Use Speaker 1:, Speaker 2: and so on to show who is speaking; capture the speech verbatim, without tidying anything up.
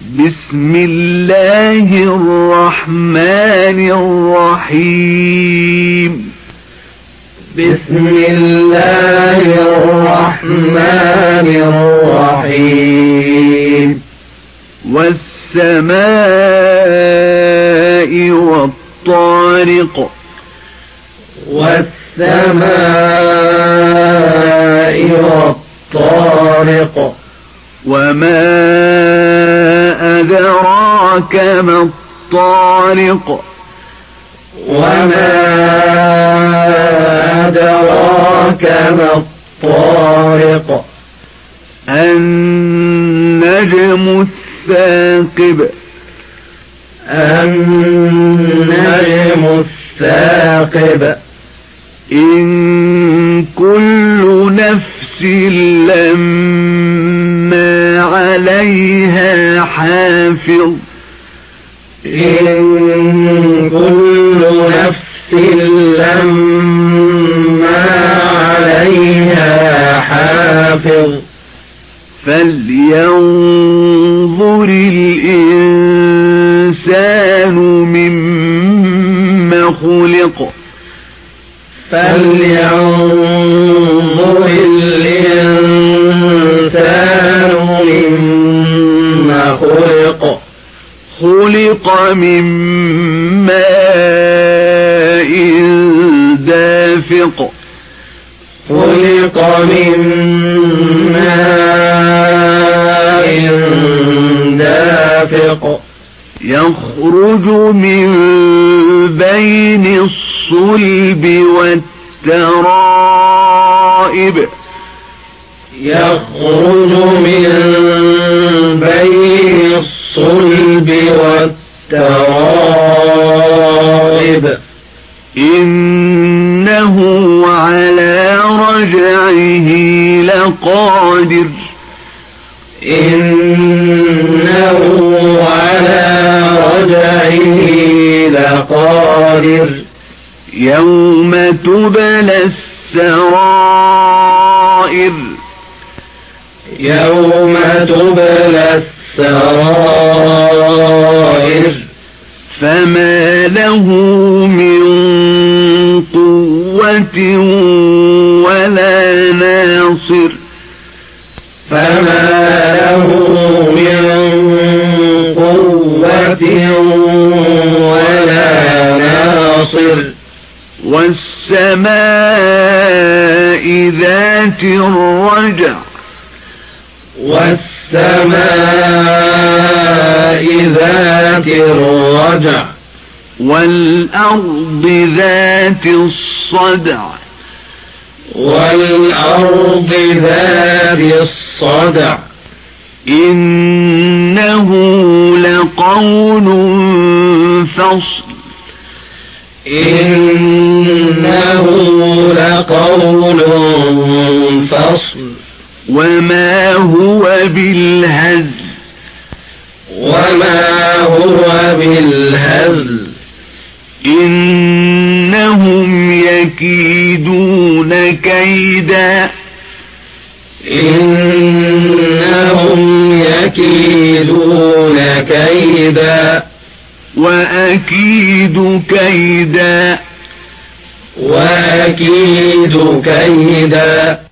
Speaker 1: بسم الله الرحمن الرحيم
Speaker 2: بسم الله الرحمن الرحيم
Speaker 1: والسماء والطارق
Speaker 2: والسماء والطارق
Speaker 1: وما أدراك ما الطارق
Speaker 2: وما أدراك ما الطارق
Speaker 1: النجم الثاقب
Speaker 2: النجم الثاقب
Speaker 1: إن كل نفس لما عليها حافظ
Speaker 2: إن كل نفس لما عليها حافظ
Speaker 1: فلينظر الإنسان مما خلق
Speaker 2: فلينظر الإنسان مما خلق
Speaker 1: خلق من ماء دافق
Speaker 2: خلق من ماء دافق
Speaker 1: يخرج من بين الصلب والترائب
Speaker 2: يخرج من بين الصلب والترائب
Speaker 1: إنه على رجعه لقادر
Speaker 2: إنه على رجعه لقادر
Speaker 1: يوم تبلى السرائر
Speaker 2: يوم تبلى السرائر
Speaker 1: فما له من قوة ولا ناصر
Speaker 2: فما له من قوة ولا ناصر
Speaker 1: والسماء ذات الرجع
Speaker 2: والسماء ذات الرجع
Speaker 1: والأرض ذات الصدع
Speaker 2: والأرض ذات الصدع
Speaker 1: إنه لقول فصل
Speaker 2: إنه لقول فصل وما
Speaker 1: هو بالهزل
Speaker 2: وما هو بالهزل
Speaker 1: إنهم يكيدون كيدا
Speaker 2: إنهم يكيدون كيدا
Speaker 1: وأكيد كيدا
Speaker 2: وأكيد كيدا